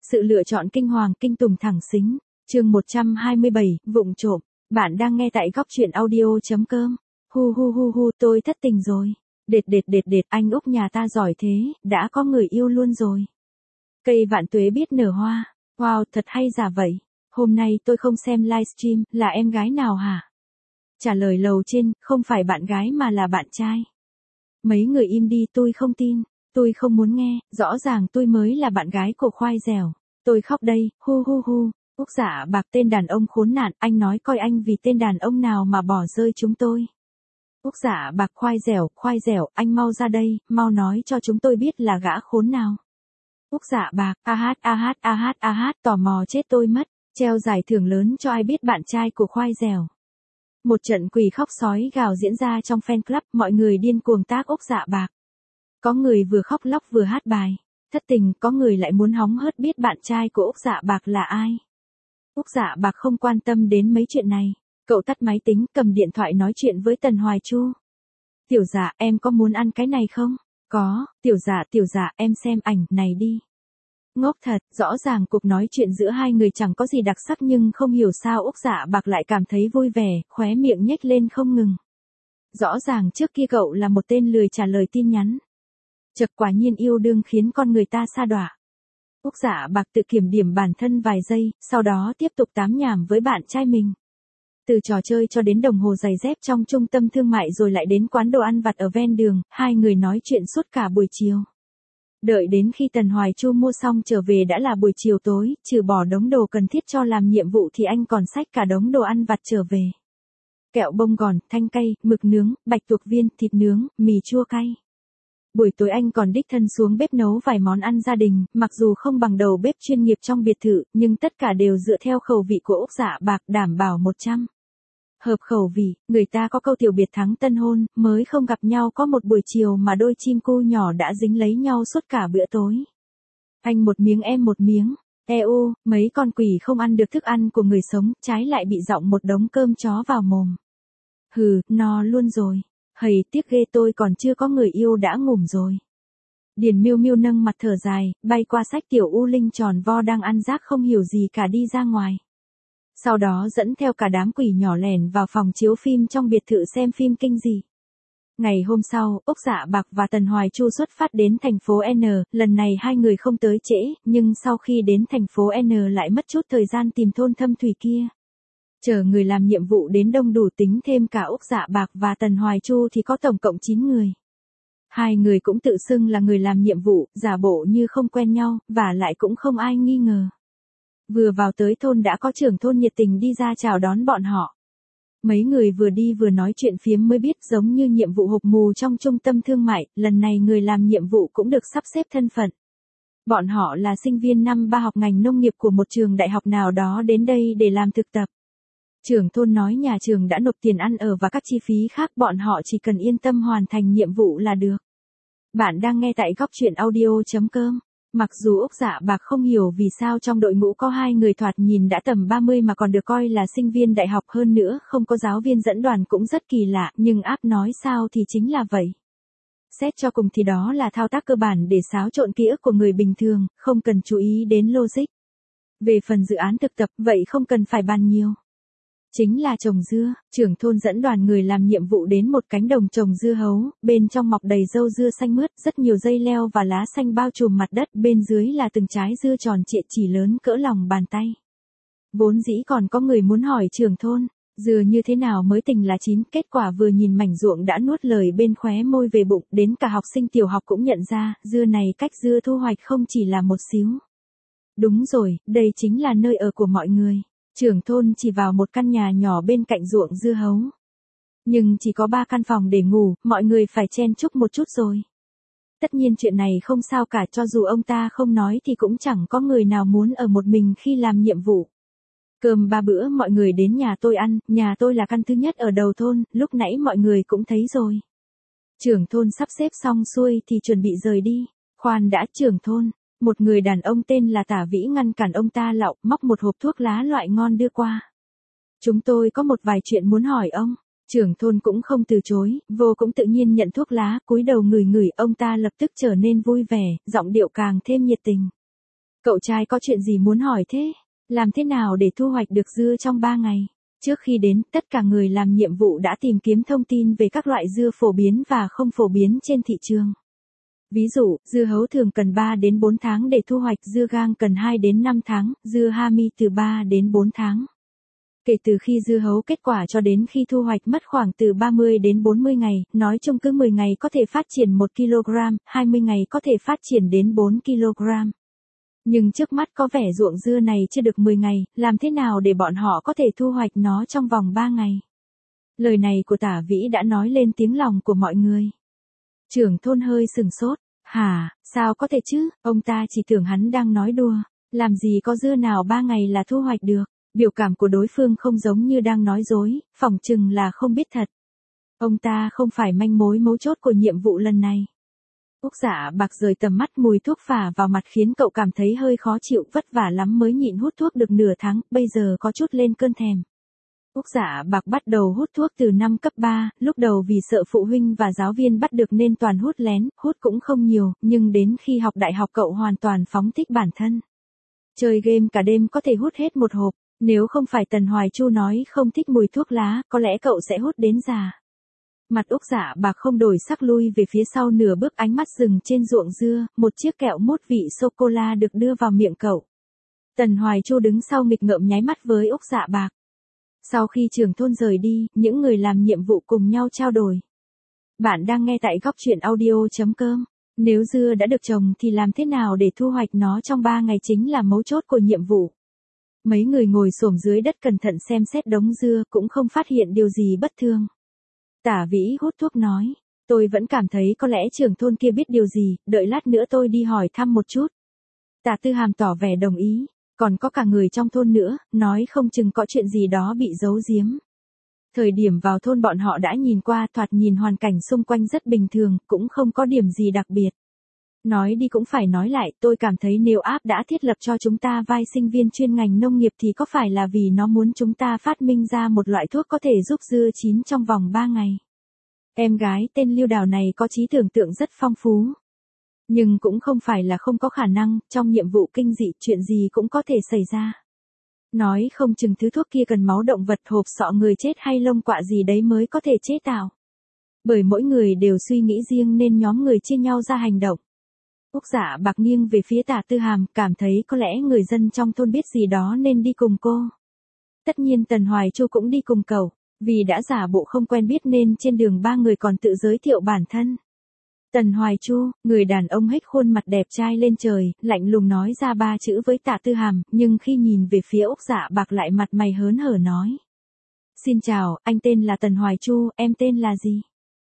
Sự lựa chọn kinh hoàng kinh tùng thẳng xính. Chương 127, vụng trộm. Bạn đang nghe tại góc truyện audio.com. Hu hu hu hu, tôi thất tình rồi. Đệt, anh Úc nhà ta giỏi thế, đã có người yêu luôn rồi. Cây vạn tuế biết nở hoa. Wow, thật hay giả vậy. Hôm nay tôi không xem livestream, là em gái nào hả? Trả lời lầu trên, không phải bạn gái mà là bạn trai. Mấy người im đi, tôi không tin. Tôi không muốn nghe, rõ ràng tôi mới là bạn gái của khoai dẻo. Tôi khóc đây, hu hu hu. Úc Dạ Bạc, tên đàn ông khốn nạn, anh nói coi anh vì tên đàn ông nào mà bỏ rơi chúng tôi. Úc Dạ Bạc, khoai dẻo, anh mau ra đây, mau nói cho chúng tôi biết là gã khốn nào. Úc Dạ Bạc, tò mò chết tôi mất, treo giải thưởng lớn cho ai biết bạn trai của khoai dẻo. Một trận quỳ khóc sói gào diễn ra trong fan club, mọi người điên cuồng tác Úc Dạ Bạc. Có người vừa khóc lóc vừa hát bài thất tình, có người lại muốn hóng hớt biết bạn trai của Úc Dạ Bạc là ai. Úc Dạ Bạc không quan tâm đến mấy chuyện này, cậu tắt máy tính, cầm điện thoại nói chuyện với Tần Hoài Chu. Tiểu Dạ, em có muốn ăn cái này không? Có, tiểu Dạ, em xem ảnh này đi. Ngốc thật, rõ ràng cuộc nói chuyện giữa hai người chẳng có gì đặc sắc nhưng không hiểu sao Úc Dạ Bạc lại cảm thấy vui vẻ, khóe miệng nhếch lên không ngừng. Rõ ràng trước kia cậu là một tên lười trả lời tin nhắn. Chật, quả nhiên yêu đương khiến con người ta sa đọa. Úc Dạ Bạc tự kiểm điểm bản thân vài giây, sau đó tiếp tục tám nhảm với bạn trai mình. Từ trò chơi cho đến đồng hồ giày dép trong trung tâm thương mại rồi lại đến quán đồ ăn vặt ở ven đường, hai người nói chuyện suốt cả buổi chiều. Đợi đến khi Tần Hoài Chu mua xong trở về đã là buổi chiều tối, trừ bỏ đống đồ cần thiết cho làm nhiệm vụ thì anh còn xách cả đống đồ ăn vặt trở về. Kẹo bông gòn, thanh cay, mực nướng, bạch tuộc viên, thịt nướng, mì chua cay. Buổi tối anh còn đích thân xuống bếp nấu vài món ăn gia đình, mặc dù không bằng đầu bếp chuyên nghiệp trong biệt thự, nhưng tất cả đều dựa theo khẩu vị của Úc Dạ Bạc, đảm bảo 100. Hợp khẩu vị, người ta có câu tiểu biệt thắng tân hôn, mới không gặp nhau có một buổi chiều mà đôi chim cu nhỏ đã dính lấy nhau suốt cả bữa tối. Anh một miếng em một miếng, mấy con quỷ không ăn được thức ăn của người sống, trái lại bị dọng một đống cơm chó vào mồm. Hừ, no luôn rồi. Hầy, tiếc ghê, tôi còn chưa có người yêu đã ngủm rồi. Điền Miêu Miêu nâng mặt thở dài, bay qua sách Tiểu U Linh tròn vo đang ăn rác không hiểu gì cả đi ra ngoài. Sau đó dẫn theo cả đám quỷ nhỏ lẻn vào phòng chiếu phim trong biệt thự xem phim kinh dị. Ngày hôm sau, Úc Dạ Bạc và Tần Hoài Chu xuất phát đến thành phố N, lần này hai người không tới trễ, nhưng sau khi đến thành phố N lại mất chút thời gian tìm thôn thâm thủy kia. Chờ người làm nhiệm vụ đến đông đủ tính thêm cả Úc Dạ Bạc và Tần Hoài Chu thì có tổng cộng 9 người. Hai người cũng tự xưng là người làm nhiệm vụ, giả bộ như không quen nhau, và lại cũng không ai nghi ngờ. Vừa vào tới thôn đã có trưởng thôn nhiệt tình đi ra chào đón bọn họ. Mấy người vừa đi vừa nói chuyện phiếm mới biết giống như nhiệm vụ hộp mù trong trung tâm thương mại, lần này người làm nhiệm vụ cũng được sắp xếp thân phận. Bọn họ là sinh viên năm 3 học ngành nông nghiệp của một trường đại học nào đó đến đây để làm thực tập. Trưởng thôn nói nhà trường đã nộp tiền ăn ở và các chi phí khác, bọn họ chỉ cần yên tâm hoàn thành nhiệm vụ là được. Bạn đang nghe tại góc truyện audio.com. Mặc dù Úc Dạ Bạc không hiểu vì sao trong đội ngũ có hai người thoạt nhìn đã tầm 30 mà còn được coi là sinh viên đại học, hơn nữa không có giáo viên dẫn đoàn cũng rất kỳ lạ, nhưng áp nói sao thì chính là vậy. Xét cho cùng thì đó là thao tác cơ bản để xáo trộn ký ức của người bình thường, không cần chú ý đến logic. Về phần dự án thực tập, vậy không cần phải bàn nhiều. Chính là trồng dưa, trưởng thôn dẫn đoàn người làm nhiệm vụ đến một cánh đồng trồng dưa hấu, bên trong mọc đầy râu dưa xanh mướt, rất nhiều dây leo và lá xanh bao trùm mặt đất, bên dưới là từng trái dưa tròn trịa chỉ lớn cỡ lòng bàn tay. Vốn dĩ còn có người muốn hỏi trưởng thôn, dưa như thế nào mới tình là chín, kết quả vừa nhìn mảnh ruộng đã nuốt lời bên khóe môi về bụng, đến cả học sinh tiểu học cũng nhận ra, dưa này cách dưa thu hoạch không chỉ là một xíu. Đúng rồi, đây chính là nơi ở của mọi người. Trưởng thôn chỉ vào một căn nhà nhỏ bên cạnh ruộng dưa hấu. Nhưng chỉ có 3 căn phòng để ngủ, mọi người phải chen chúc một chút rồi. Tất nhiên chuyện này không sao cả, cho dù ông ta không nói thì cũng chẳng có người nào muốn ở một mình khi làm nhiệm vụ. Cơm 3 bữa mọi người đến nhà tôi ăn, nhà tôi là căn thứ nhất ở đầu thôn, lúc nãy mọi người cũng thấy rồi. Trưởng thôn sắp xếp xong xuôi thì chuẩn bị rời đi. Khoan đã, trưởng thôn. Một người đàn ông tên là Tả Vĩ ngăn cản ông ta lạo, móc một hộp thuốc lá loại ngon đưa qua. Chúng tôi có một vài chuyện muốn hỏi ông. Trưởng thôn cũng không từ chối, vô cũng tự nhiên nhận thuốc lá, cúi đầu ngửi ngửi, ông ta lập tức trở nên vui vẻ, giọng điệu càng thêm nhiệt tình. Cậu trai có chuyện gì muốn hỏi thế? Làm thế nào để thu hoạch được dưa trong 3 ngày? Trước khi đến, tất cả người làm nhiệm vụ đã tìm kiếm thông tin về các loại dưa phổ biến và không phổ biến trên thị trường. Ví dụ, dưa hấu thường cần 3 đến 4 tháng để thu hoạch, dưa gang cần 2 đến 5 tháng, dưa hami từ 3 đến 4 tháng. Kể từ khi dưa hấu kết quả cho đến khi thu hoạch mất khoảng từ 30 đến 40 ngày, nói chung cứ 10 ngày có thể phát triển 1 kg, 20 ngày có thể phát triển đến 4 kg. Nhưng trước mắt có vẻ ruộng dưa này chưa được 10 ngày, làm thế nào để bọn họ có thể thu hoạch nó trong vòng 3 ngày? Lời này của Tả Vĩ đã nói lên tiếng lòng của mọi người. Trưởng thôn hơi sừng sốt. Hả, sao có thể chứ, ông ta chỉ tưởng hắn đang nói đùa. Làm gì có dưa nào 3 ngày là thu hoạch được. Biểu cảm của đối phương không giống như đang nói dối, phỏng chừng là không biết thật. Ông ta không phải manh mối mấu chốt của nhiệm vụ lần này. Úc Dạ Bạc rời tầm mắt, mùi thuốc phả vào mặt khiến cậu cảm thấy hơi khó chịu, vất vả lắm mới nhịn hút thuốc được nửa tháng, bây giờ có chút lên cơn thèm. Úc Dạ Bạc bắt đầu hút thuốc từ năm cấp 3, lúc đầu vì sợ phụ huynh và giáo viên bắt được nên toàn hút lén, hút cũng không nhiều, nhưng đến khi học đại học cậu hoàn toàn phóng thích bản thân. Chơi game cả đêm có thể hút hết một hộp, nếu không phải Tần Hoài Chu nói không thích mùi thuốc lá, có lẽ cậu sẽ hút đến già. Mặt Úc Dạ Bạc không đổi sắc, lui về phía sau nửa bước, ánh mắt dừng trên ruộng dưa, một chiếc kẹo mút vị sô-cô-la được đưa vào miệng cậu. Tần Hoài Chu đứng sau nghịch ngợm nháy mắt với Úc Dạ Bạc. Sau khi trưởng thôn rời đi, những người làm nhiệm vụ cùng nhau trao đổi. Bạn đang nghe tại góc truyện audio.com. Nếu dưa đã được trồng thì làm thế nào để thu hoạch nó trong 3 ngày chính là mấu chốt của nhiệm vụ. Mấy người ngồi xổm dưới đất cẩn thận xem xét đống dưa cũng không phát hiện điều gì bất thường. Tả Vĩ hút thuốc nói, tôi vẫn cảm thấy có lẽ trưởng thôn kia biết điều gì, đợi lát nữa tôi đi hỏi thăm một chút. Tả Tư Hàm tỏ vẻ đồng ý, còn có cả người trong thôn nữa, nói không chừng có chuyện gì đó bị giấu giếm. Thời điểm vào thôn bọn họ đã nhìn qua, thoạt nhìn hoàn cảnh xung quanh rất bình thường, cũng không có điểm gì đặc biệt. Nói đi cũng phải nói lại, tôi cảm thấy nếu áp đã thiết lập cho chúng ta vai sinh viên chuyên ngành nông nghiệp thì có phải là vì nó muốn chúng ta phát minh ra một loại thuốc có thể giúp dưa chín trong vòng 3 ngày. Em gái tên Lưu Đào này có trí tưởng tượng rất phong phú. Nhưng cũng không phải là không có khả năng, trong nhiệm vụ kinh dị chuyện gì cũng có thể xảy ra. Nói không chừng thứ thuốc kia cần máu động vật, hộp sọ người chết hay lông quạ gì đấy mới có thể chế tạo. Bởi mỗi người đều suy nghĩ riêng nên nhóm người chia nhau ra hành động. Úc Dạ Bạc nghiêng về phía Tả Tư Hàm, cảm thấy có lẽ người dân trong thôn biết gì đó nên đi cùng cô. Tất nhiên Tần Hoài Chu cũng đi cùng cậu, vì đã giả bộ không quen biết nên trên đường 3 người còn tự giới thiệu bản thân. Tần Hoài Chu, người đàn ông hếch khuôn mặt đẹp trai lên trời, lạnh lùng nói ra 3 chữ với Tả Tư Hàm, nhưng khi nhìn về phía Úc Dạ Bạc lại mặt mày hớn hở nói. Xin chào, anh tên là Tần Hoài Chu, em tên là gì?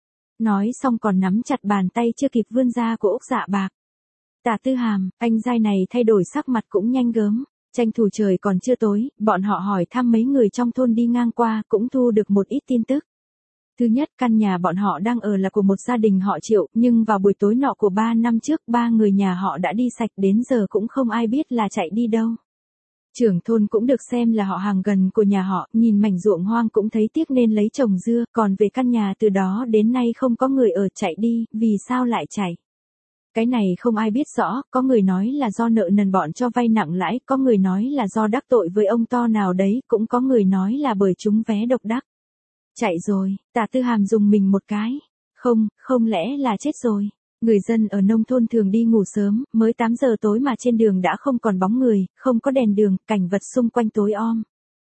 Nói xong còn nắm chặt bàn tay chưa kịp vươn ra của Úc Dạ Bạc. Tả Tư Hàm, anh giai này thay đổi sắc mặt cũng nhanh gớm, tranh thủ trời còn chưa tối, bọn họ hỏi thăm mấy người trong thôn đi ngang qua cũng thu được một ít tin tức. Thứ nhất, căn nhà bọn họ đang ở là của một gia đình họ Triệu, nhưng vào buổi tối nọ của 3 năm trước 3 người nhà họ đã đi sạch, đến giờ cũng không ai biết là chạy đi đâu. Trưởng thôn cũng được xem là họ hàng gần của nhà họ, nhìn mảnh ruộng hoang cũng thấy tiếc nên lấy trồng dưa, còn về căn nhà từ đó đến nay không có người ở, chạy đi, vì sao lại chạy? Cái này không ai biết rõ, có người nói là do nợ nần bọn cho vay nặng lãi, có người nói là do đắc tội với ông to nào đấy, cũng có người nói là bởi chúng vé độc đắc. Chạy rồi, Tả Tư Hàm dùng mình một cái. Không lẽ là chết rồi. Người dân ở nông thôn thường đi ngủ sớm, mới 8 giờ tối mà trên đường đã không còn bóng người, không có đèn đường, cảnh vật xung quanh tối om.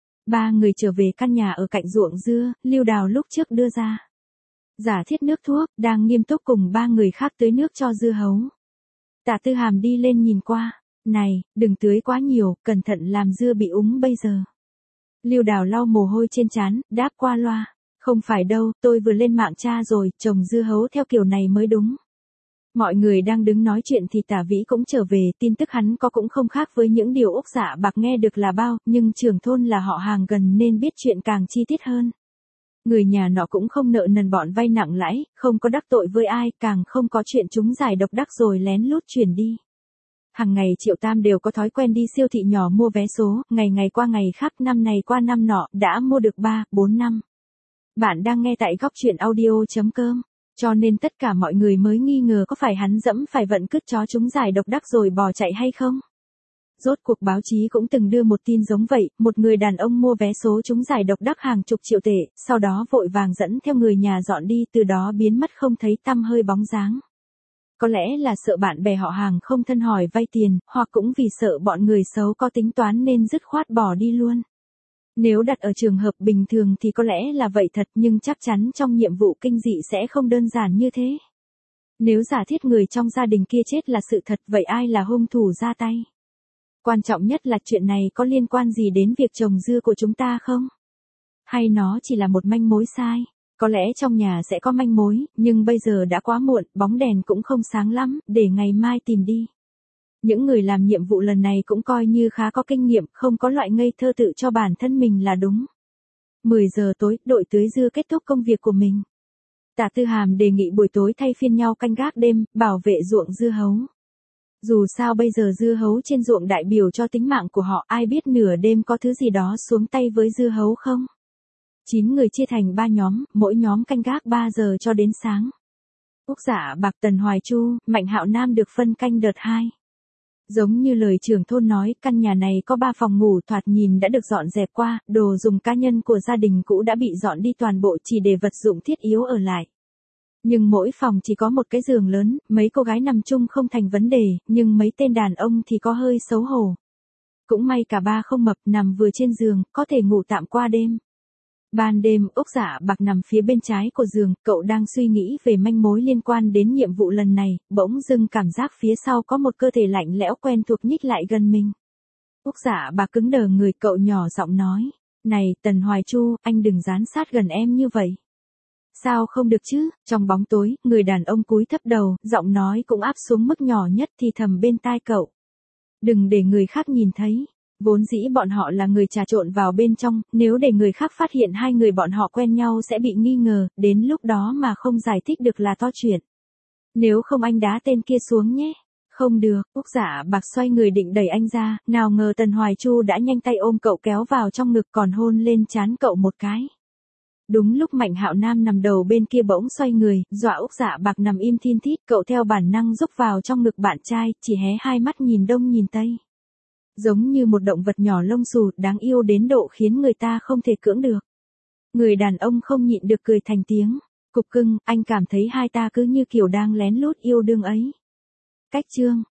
3 người trở về căn nhà ở cạnh ruộng dưa, Lưu Đào lúc trước đưa ra. Giả thiết nước thuốc, đang nghiêm túc cùng 3 người khác tưới nước cho dưa hấu. Tả Tư Hàm đi lên nhìn qua. Này, đừng tưới quá nhiều, cẩn thận làm dưa bị úng bây giờ. Lưu Đào lau mồ hôi trên trán, đáp qua loa. Không phải đâu, tôi vừa lên mạng tra rồi, trồng dưa hấu theo kiểu này mới đúng. Mọi người đang đứng nói chuyện thì Tả Vĩ cũng trở về, tin tức hắn có cũng không khác với những điều Úc Dạ Bạc nghe được là bao, nhưng trưởng thôn là họ hàng gần nên biết chuyện càng chi tiết hơn. Người nhà nọ cũng không nợ nần bọn vay nặng lãi, không có đắc tội với ai, càng không có chuyện chúng giải độc đắc rồi lén lút chuyển đi. Hàng ngày Triệu Tam đều có thói quen đi siêu thị nhỏ mua vé số, ngày qua ngày khác, năm này qua năm nọ, đã mua được 3, 4 năm. Bạn đang nghe tại góc truyện audio.com, cho nên tất cả mọi người mới nghi ngờ có phải hắn dẫm phải vận cứt chó chúng giải độc đắc rồi bỏ chạy hay không. Rốt cuộc báo chí cũng từng đưa một tin giống vậy, một người đàn ông mua vé số trúng giải độc đắc hàng chục triệu tệ, sau đó vội vàng dẫn theo người nhà dọn đi, từ đó biến mất không thấy tăm hơi bóng dáng. Có lẽ là sợ bạn bè họ hàng không thân hỏi vay tiền, hoặc cũng vì sợ bọn người xấu có tính toán nên dứt khoát bỏ đi luôn. Nếu đặt ở trường hợp bình thường thì có lẽ là vậy thật, nhưng chắc chắn trong nhiệm vụ kinh dị sẽ không đơn giản như thế. Nếu giả thiết người trong gia đình kia chết là sự thật, vậy ai là hung thủ ra tay? Quan trọng nhất là chuyện này có liên quan gì đến việc trồng dưa của chúng ta không? Hay nó chỉ là một manh mối sai? Có lẽ trong nhà sẽ có manh mối, nhưng bây giờ đã quá muộn, bóng đèn cũng không sáng lắm, để ngày mai tìm đi. Những người làm nhiệm vụ lần này cũng coi như khá có kinh nghiệm, không có loại ngây thơ tự cho bản thân mình là đúng. 10 giờ tối, đội tưới dưa kết thúc công việc của mình. Tạ Tư Hàm đề nghị buổi tối thay phiên nhau canh gác đêm, bảo vệ ruộng dưa hấu. Dù sao bây giờ dưa hấu trên ruộng đại biểu cho tính mạng của họ, ai biết nửa đêm có thứ gì đó xuống tay với dưa hấu không? 9 người chia thành 3 nhóm, mỗi nhóm canh gác 3 giờ cho đến sáng. Úc Dạ Bạc, Tần Hoài Chu, Mạnh Hạo Nam được phân canh đợt 2. Giống như lời trưởng thôn nói, căn nhà này có 3 phòng ngủ thoạt nhìn đã được dọn dẹp qua, đồ dùng cá nhân của gia đình cũ đã bị dọn đi toàn bộ chỉ để vật dụng thiết yếu ở lại. Nhưng mỗi phòng chỉ có một cái giường lớn, mấy cô gái nằm chung không thành vấn đề, nhưng mấy tên đàn ông thì có hơi xấu hổ. Cũng may cả ba không mập, nằm vừa trên giường, có thể ngủ tạm qua đêm. Ban đêm, Úc Dạ Bạc nằm phía bên trái của giường, cậu đang suy nghĩ về manh mối liên quan đến nhiệm vụ lần này, bỗng dưng cảm giác phía sau có một cơ thể lạnh lẽo quen thuộc nhích lại gần mình. Úc Dạ Bạc cứng đờ người, cậu nhỏ giọng nói, này, Tần Hoài Chu, anh đừng dán sát gần em như vậy. Sao không được chứ? Trong bóng tối, người đàn ông cúi thấp đầu, giọng nói cũng áp xuống mức nhỏ nhất thì thầm bên tai cậu. Đừng để người khác nhìn thấy. Vốn dĩ bọn họ là người trà trộn vào bên trong, nếu để người khác phát hiện hai người bọn họ quen nhau sẽ bị nghi ngờ, đến lúc đó mà không giải thích được là to chuyện. Nếu không anh đá tên kia xuống nhé. Không được, Úc Dạ Bạc xoay người định đẩy anh ra, nào ngờ Tần Hoài Chu đã nhanh tay ôm cậu kéo vào trong ngực còn hôn lên trán cậu một cái. Đúng lúc Mạnh Hạo Nam nằm đầu bên kia bỗng xoay người, dọa Úc Dạ Bạc nằm im thin thít, cậu theo bản năng rúc vào trong ngực bạn trai, chỉ hé hai mắt nhìn đông nhìn tây. Giống như một động vật nhỏ lông xù, đáng yêu đến độ khiến người ta không thể cưỡng được. Người đàn ông không nhịn được cười thành tiếng. Cục cưng, anh cảm thấy hai ta cứ như kiểu đang lén lút yêu đương ấy. Cách chương